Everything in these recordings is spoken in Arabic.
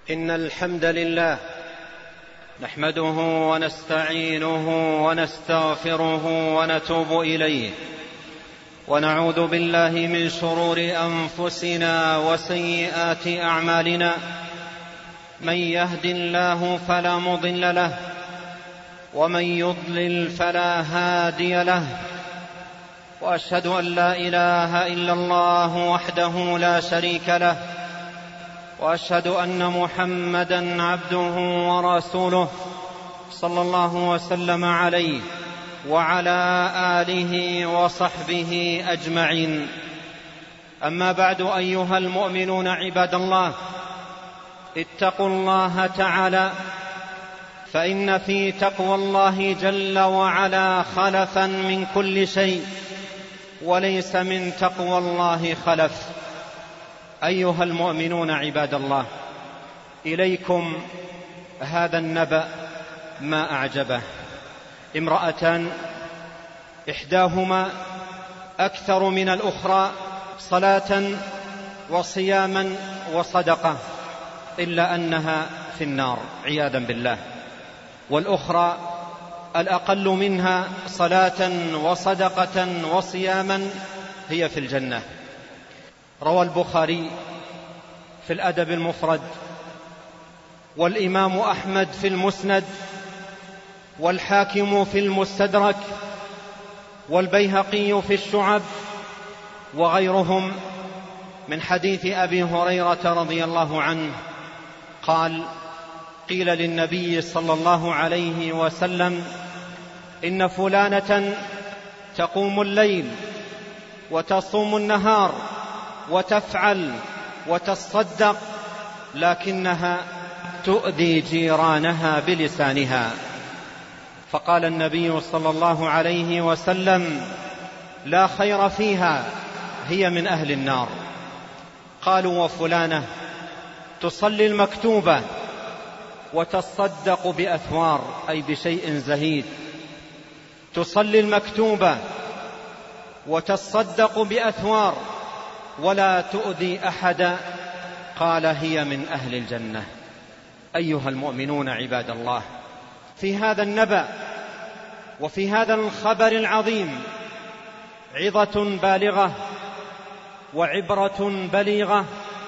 إن الحمد لله نحمده ونستعينه ونستغفره ونتوب إليه، ونعوذ بالله من شرور أنفسنا وسيئات أعمالنا. من يهد الله فلا مضل له، ومن يضلل فلا هادي له، وأشهد أن لا إله إلا الله وحده لا شريك له، وأشهد أن محمدًا عبده ورسوله صلى الله وسلم عليه وعلى آله وصحبه أجمعين. أما بعد، أيها المؤمنون عباد الله، اتقوا الله تعالى، فإن في تقوى الله جل وعلا خلفا من كل شيء، وليس من تقوى الله خلف. أيها المؤمنون عباد الله، إليكم هذا النبأ ما أعجبه. امرأتان إحداهما أكثر من الأخرى صلاة وصياما وصدقة، إلا أنها في النار عياذا بالله، والأخرى الأقل منها صلاة وصدقة وصياما هي في الجنة. روى البخاري في الأدب المفرد، والإمام أحمد في المسند، والحاكم في المستدرك، والبيهقي في الشعب، وغيرهم، من حديث أبي هريرة رضي الله عنه قال: قيل للنبي صلى الله عليه وسلم: إن فلانة تقوم الليل وتصوم النهار وتفعل وتصدق، لكنها تؤذي جيرانها بلسانها. فقال النبي صلى الله عليه وسلم: لا خير فيها، هي من أهل النار. قالوا: وفلانة تصلي المكتوبة وتصدق بأثوار، أي بشيء زهيد، تصلي المكتوبة وتصدق بأثوار ولا تؤذي أحدا. قال: هي من أهل الجنة. أيها المؤمنون عباد الله، في هذا النبأ وفي هذا الخبر العظيم عظة بالغة وعبرة بليغة،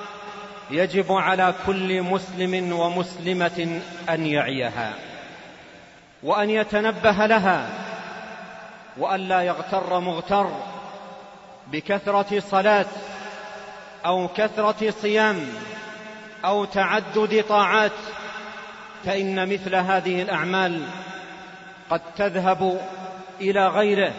يجب على كل مسلم ومسلمة أن يعيها وأن يتنبه لها، وأن لا يغتر مغتر بكثرة صلاة أو كثرة صيام أو تعدد طاعات، فإن مثل هذه الأعمال قد تذهب إلى غيره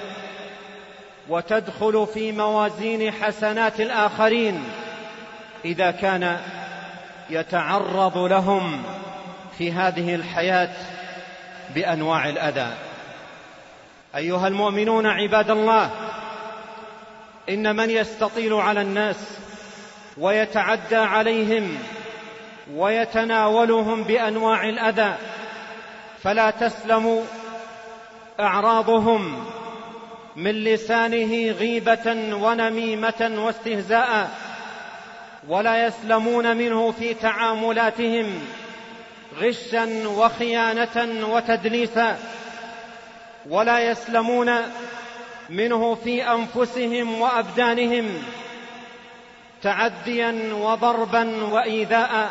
وتدخل في موازين حسنات الآخرين إذا كان يتعرض لهم في هذه الحياة بأنواع الأذى. أيها المؤمنون عباد الله، إن من يستطيل على الناس ويتعدى عليهم ويتناولهم بأنواع الأذى فلا تسلم أعراضهم من لسانه غيبة ونميمة واستهزاء، ولا يسلمون منه في تعاملاتهم غشا وخيانة وتدليسا، ولا يسلمون منه في أنفسهم وأبدانهم تعديا وضربا وإيذاء،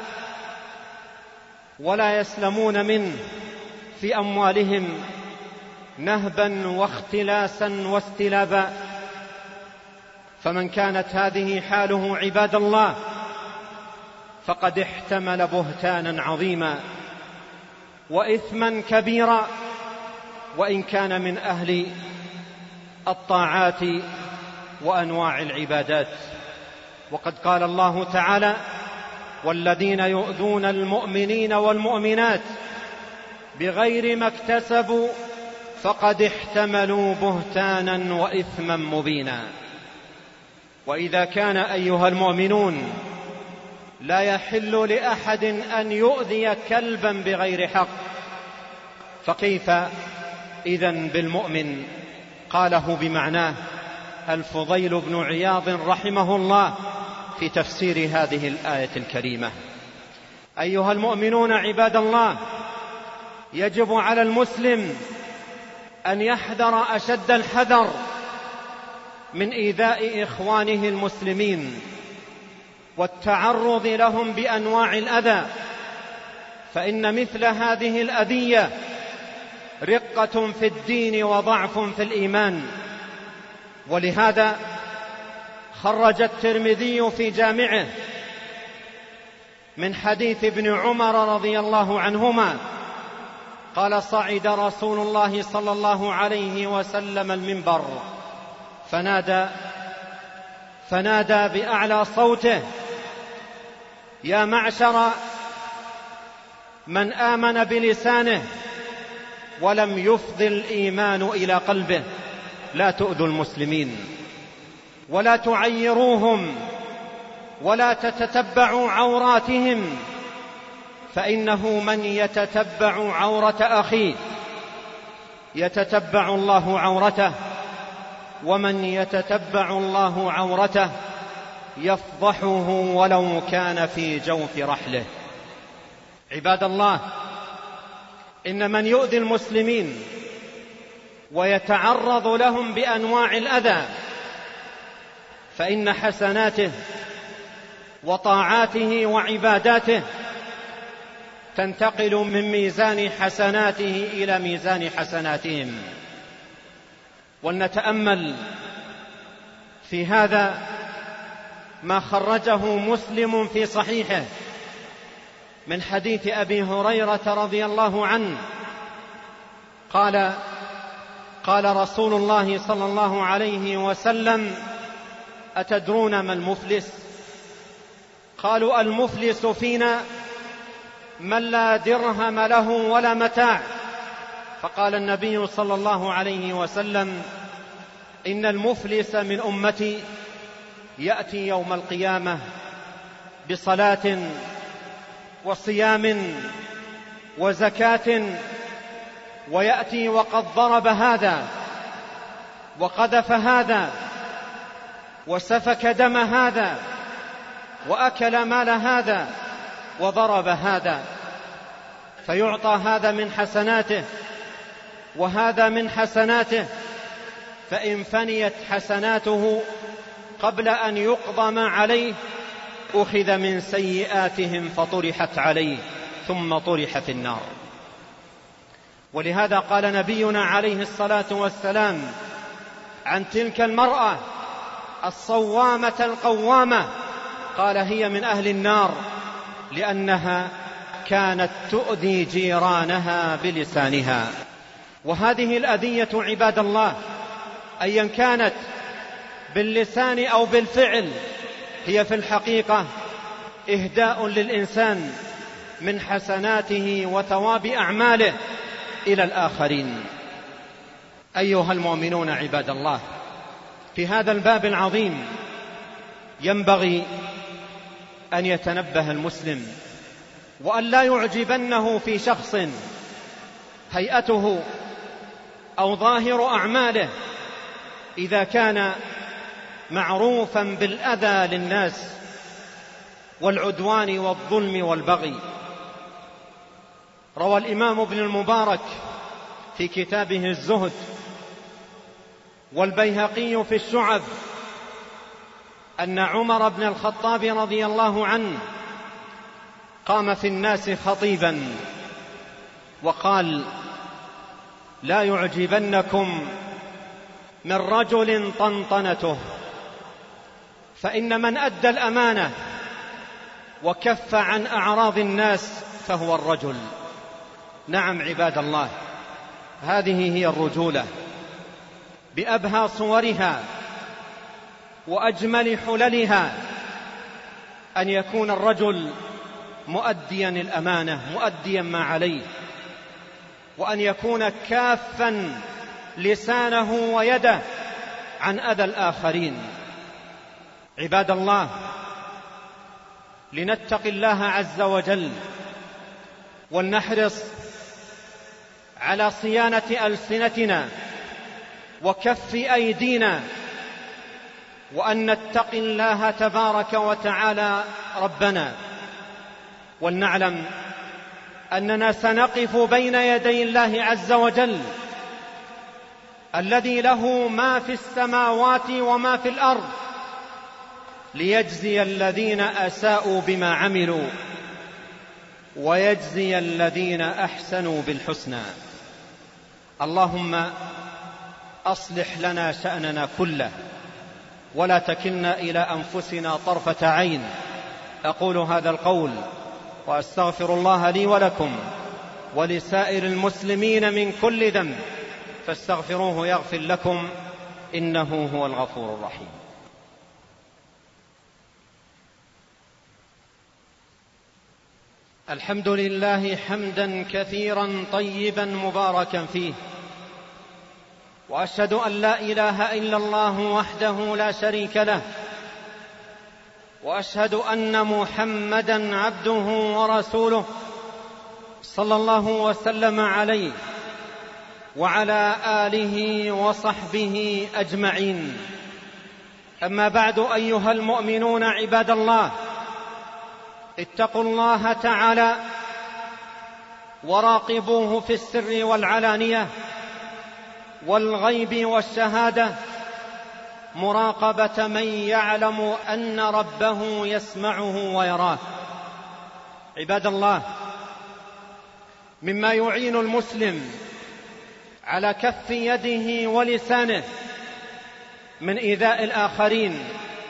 ولا يسلمون منه في أموالهم نهبا واختلاسا واستلابا. فمن كانت هذه حاله عباد الله فقد احتمل بهتانا عظيما وإثما كبيرا، وإن كان من أهل الطاعات وأنواع العبادات. وقد قال الله تعالى: والذين يؤذون المؤمنين والمؤمنات بغير ما اكتسبوا فقد احتملوا بهتانا وإثما مبينا. وإذا كان أيها المؤمنون لا يحل لأحد أن يؤذي كلبا بغير حق، فكيف إذن بالمؤمن؟ قاله بمعناه الفضيل بن عياض رحمه الله في تفسير هذه الآية الكريمة. أيها المؤمنون عباد الله، يجب على المسلم أن يحذر أشد الحذر من إيذاء إخوانه المسلمين والتعرض لهم بأنواع الأذى، فإن مثل هذه الأذية رقة في الدين وضعف في الإيمان. ولهذا خرج الترمذي في جامعه من حديث ابن عمر رضي الله عنهما قال: صعد رسول الله صلى الله عليه وسلم المنبر فنادى بأعلى صوته: يا معشر من آمن بلسانه ولم يفض الإيمان إلى قلبه، لا تؤذوا المسلمين ولا تعيروهم ولا تتتبعوا عوراتهم، فإنه من يتتبع عورة أخيه يتتبع الله عورته، ومن يتتبع الله عورته يفضحه ولو كان في جوف رحله. عباد الله، إن من يؤذي المسلمين ويتعرض لهم بأنواع الأذى فإن حسناته وطاعاته وعباداته تنتقل من ميزان حسناته إلى ميزان حسناتهم. ولنتأمل في هذا ما خرجه مسلم في صحيحه من حديث أبي هريرة رضي الله عنه قال رسول الله صلى الله عليه وسلم: أتدرون ما المفلس؟ قالوا: المفلس فينا من لا درهم له ولا متاع. فقال النبي صلى الله عليه وسلم: إن المفلس من أمتي يأتي يوم القيامة بصلاة وصيام وزكاة، ويأتي وقد ضرب هذا وقذف هذا وسفك دم هذا وأكل مال هذا وضرب هذا، فيعطى هذا من حسناته وهذا من حسناته، فإن فنيت حسناته قبل أن يقضى ما عليه أخذ من سيئاتهم فطرحت عليه ثم طرح في النار. ولهذا قال نبينا عليه الصلاة والسلام عن تلك المرأة الصوامة القوامة، قال: هي من أهل النار لأنها كانت تؤذي جيرانها بلسانها. وهذه الأذية عباد الله أيا كانت باللسان أو بالفعل هي في الحقيقة إهداء للإنسان من حسناته وثواب أعماله إلى الآخرين. أيها المؤمنون عباد الله، في هذا الباب العظيم ينبغي أن يتنبه المسلم وأن لا يعجبنه في شخص هيئته أو ظاهر أعماله إذا كان معروفا بالأذى للناس والعدوان والظلم والبغي. روى الإمام ابن المبارك في كتابه الزهد والبيهقي في الشعب أن عمر بن الخطاب رضي الله عنه قام في الناس خطيبا وقال: لا يعجبنكم من رجل طنطنته، فإن من أدى الأمانة وكف عن أعراض الناس فهو الرجل. نعم عباد الله، هذه هي الرجولة بأبهى صورها وأجمل حللها، أن يكون الرجل مؤديا الأمانة، مؤديا ما عليه، وأن يكون كافا لسانه ويده عن أذى الآخرين. عباد الله، لنتق الله عز وجل ولنحرص على صيانة ألسنتنا وكف أيدينا، وأن نتقي الله تبارك وتعالى ربنا، ولنعلم أننا سنقف بين يدي الله عز وجل الذي له ما في السماوات وما في الأرض، ليجزي الذين أساءوا بما عملوا ويجزي الذين أحسنوا بالحسنى. اللهم أصلح لنا شأننا كله ولا تكلنا إلى أنفسنا طرفة عين. أقول هذا القول وأستغفر الله لي ولكم ولسائر المسلمين من كل ذنب، فاستغفروه يغفر لكم، إنه هو الغفور الرحيم. الحمد لله حمدا كثيرا طيبا مباركا فيه، وأشهد أن لا إله إلا الله وحده لا شريك له، وأشهد أن محمدا عبده ورسوله صلى الله وسلم عليه وعلى آله وصحبه أجمعين. أما بعد، أيها المؤمنون عباد الله، اتقوا الله تعالى وراقبوه في السر والعلانية والغيب والشهادة، مراقبة من يعلم أن ربه يسمعه ويراه. عباد الله، مما يعين المسلم على كف يده ولسانه من إيذاء الآخرين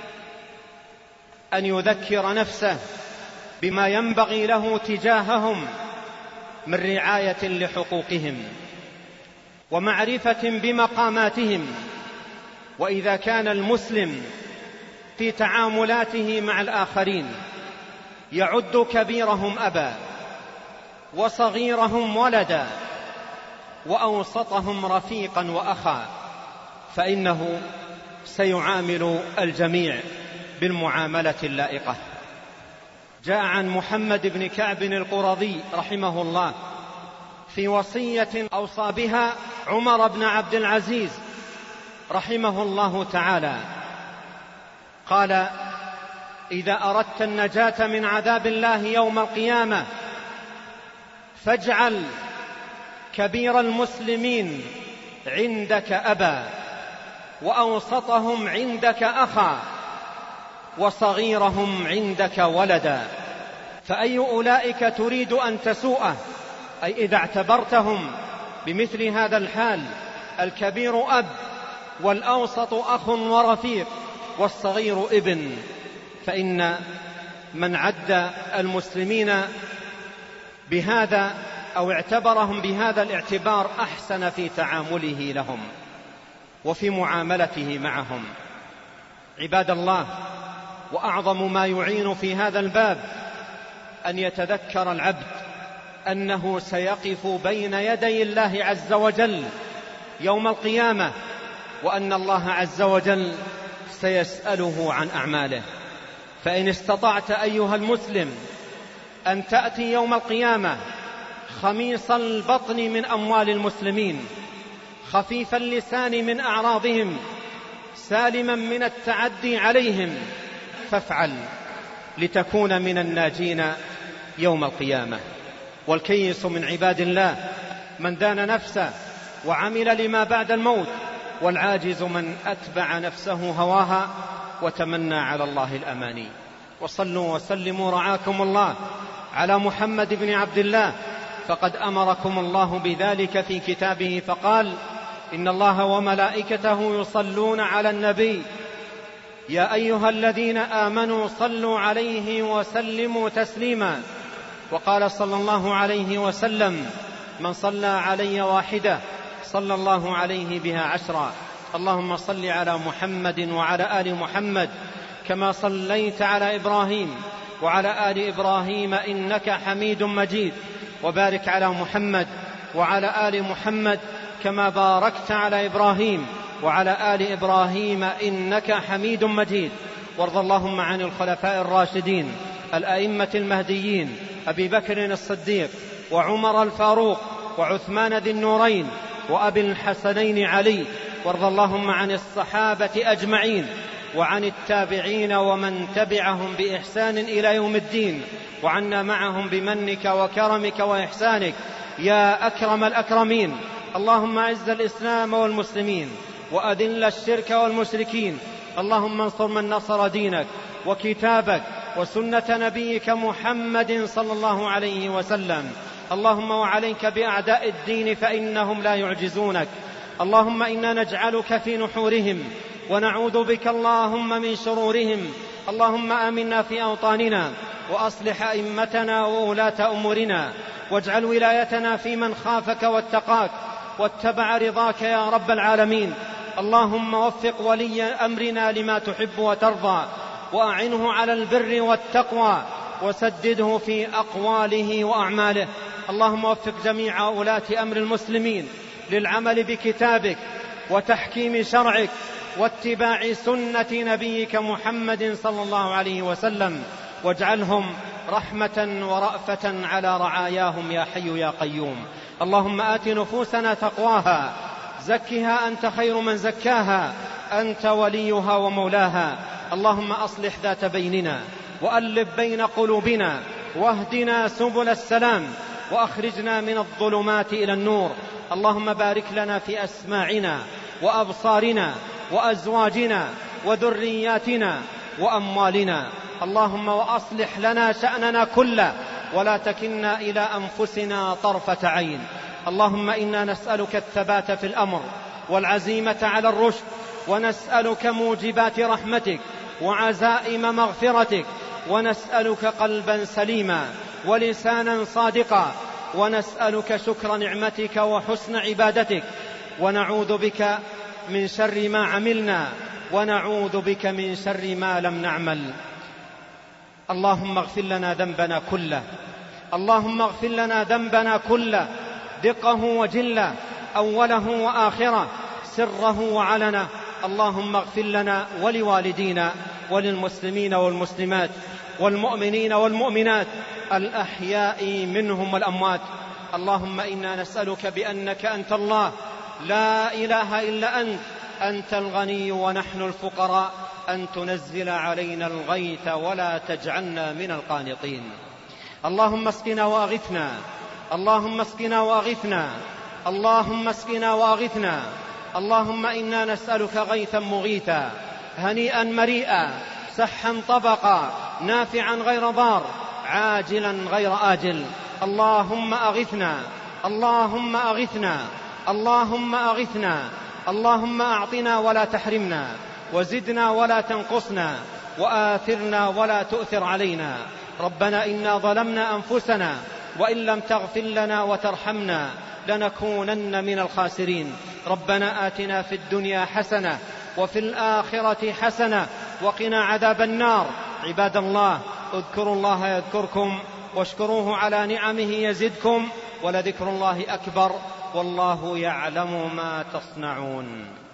أن يذكر نفسه بما ينبغي له تجاههم من رعاية لحقوقهم ومعرفة بمقاماتهم. وإذا كان المسلم في تعاملاته مع الآخرين يعد كبيرهم أبا وصغيرهم ولدا وأوسطهم رفيقا وأخا، فإنه سيعامل الجميع بالمعاملة اللائقة. جاء عن محمد بن كعب القرظي رحمه الله في وصية أوصى بها عمر بن عبد العزيز رحمه الله تعالى، قال: إذا أردت النجاة من عذاب الله يوم القيامة فاجعل كبير المسلمين عندك أبا، وأوسطهم عندك أخا، وصغيرهم عندك ولدا. فأي أولئك تريد أن تسوءه؟ أي إذا اعتبرتهم بمثل هذا الحال، الكبير أب والأوسط أخ ورفيق والصغير ابن، فإن من عد المسلمين بهذا أو اعتبرهم بهذا الاعتبار أحسن في تعامله لهم وفي معاملته معهم. عباد الله، وأعظم ما يعين في هذا الباب أن يتذكر العبد أنه سيقف بين يدي الله عز وجل يوم القيامة، وأن الله عز وجل سيسأله عن أعماله. فإن استطعت أيها المسلم أن تأتي يوم القيامة خميص البطن من أموال المسلمين، خفيف اللسان من أعراضهم، سالما من التعدي عليهم، فافعل لتكون من الناجين يوم القيامة. والكيس من عباد الله من دان نفسه وعمل لما بعد الموت، والعاجز من أتبع نفسه هواها وتمنى على الله الأماني. وصلوا وسلموا رعاكم الله على محمد بن عبد الله، فقد أمركم الله بذلك في كتابه فقال: إن الله وملائكته يصلون على النبي يا أيها الذين آمنوا صلوا عليه وسلموا تسليما. وقال صلى الله عليه وسلم: من صلى علي واحدة صلى الله عليه بها 10. اللهم صل على محمد وعلى آل محمد كما صليت على إبراهيم وعلى آل إبراهيم إنك حميد مجيد، وبارك على محمد وعلى آل محمد كما باركت على إبراهيم وعلى آل إبراهيم إنك حميد مجيد. وارض اللهم عن الخلفاء الراشدين الأئمة المهديين أبي بكر الصديق وعمر الفاروق وعثمان ذي النورين وأبي الحسنين علي. وارض اللهم عن الصحابة أجمعين وعن التابعين ومن تبعهم بإحسان إلى يوم الدين، وعنا معهم بمنك وكرمك وإحسانك يا أكرم الأكرمين. اللهم أعز الإسلام والمسلمين وأذل الشرك والمشركين. اللهم انصر من نصر دينك وكتابك وسنة نبيك محمد صلى الله عليه وسلم. اللهم وعليك بأعداء الدين فإنهم لا يعجزونك. اللهم إنا نجعلك في نحورهم ونعوذ بك اللهم من شرورهم. اللهم آمنا في أوطاننا وأصلح أئمتنا وولاة أمورنا، واجعل ولايتنا في من خافك واتقاك واتبع رضاك يا رب العالمين. اللهم وفق ولي أمرنا لما تحب وترضى، وأعنه على البر والتقوى، وسدده في أقواله وأعماله. اللهم وفق جميع ولاة أمر المسلمين للعمل بكتابك وتحكيم شرعك واتباع سنة نبيك محمد صلى الله عليه وسلم، واجعلهم رحمة ورأفة على رعاياهم يا حي يا قيوم. اللهم آت نفوسنا تقواها، زكها أنت خير من زكاها، أنت وليها ومولاها. اللهم أصلح ذات بيننا وألف بين قلوبنا، واهدنا سبل السلام، وأخرجنا من الظلمات إلى النور. اللهم بارك لنا في أسماعنا وأبصارنا وأزواجنا وذرياتنا وأموالنا. اللهم وأصلح لنا شأننا كله، ولا تكلنا إلى أنفسنا طرفة عين. اللهم إنا نسألك الثبات في الأمر والعزيمة على الرشد، ونسألك موجبات رحمتك وعزائم مغفرتك، ونسألك قلبا سليما ولسانا صادقا، ونسألك شكر نعمتك وحسن عبادتك، ونعوذ بك من شر ما عملنا، ونعوذ بك من شر ما لم نعمل. اللهم اغفر لنا ذنبنا كله، اللهم اغفر لنا ذنبنا كله، دقه وجله، أوله وآخره، سره وعلنه. اللهم اغفر لنا ولوالدينا وللمسلمين والمسلمات والمؤمنين والمؤمنات الأحياء منهم والأموات. اللهم إنا نسألك بأنك أنت الله لا إله إلا أنت، أنت الغني ونحن الفقراء، أن تنزل علينا الغيث ولا تجعلنا من القانطين. اللهم اسقنا وأغثنا، اللهم اسقنا وأغثنا، اللهم اسقنا وأغثنا. اللهم إنا نسألك غيثا مغيثا، هنيئا مريئا، سحا طبقا، نافعا غير ضار، عاجلا غير آجل. اللهم أغثنا، اللهم أغثنا، اللهم أغثنا. اللهم أعطنا ولا تحرمنا، وزدنا ولا تنقصنا، وآثرنا ولا تؤثر علينا. ربنا إنا ظلمنا أنفسنا، وإن لم تغفر لنا وترحمنا لنكونن من الخاسرين. ربنا آتنا في الدنيا حسنة وفي الآخرة حسنة وقنا عذاب النار. عباد الله، اذكروا الله يذكركم، واشكروه على نعمه يزدكم، ولذكر الله أكبر، والله يعلم ما تصنعون.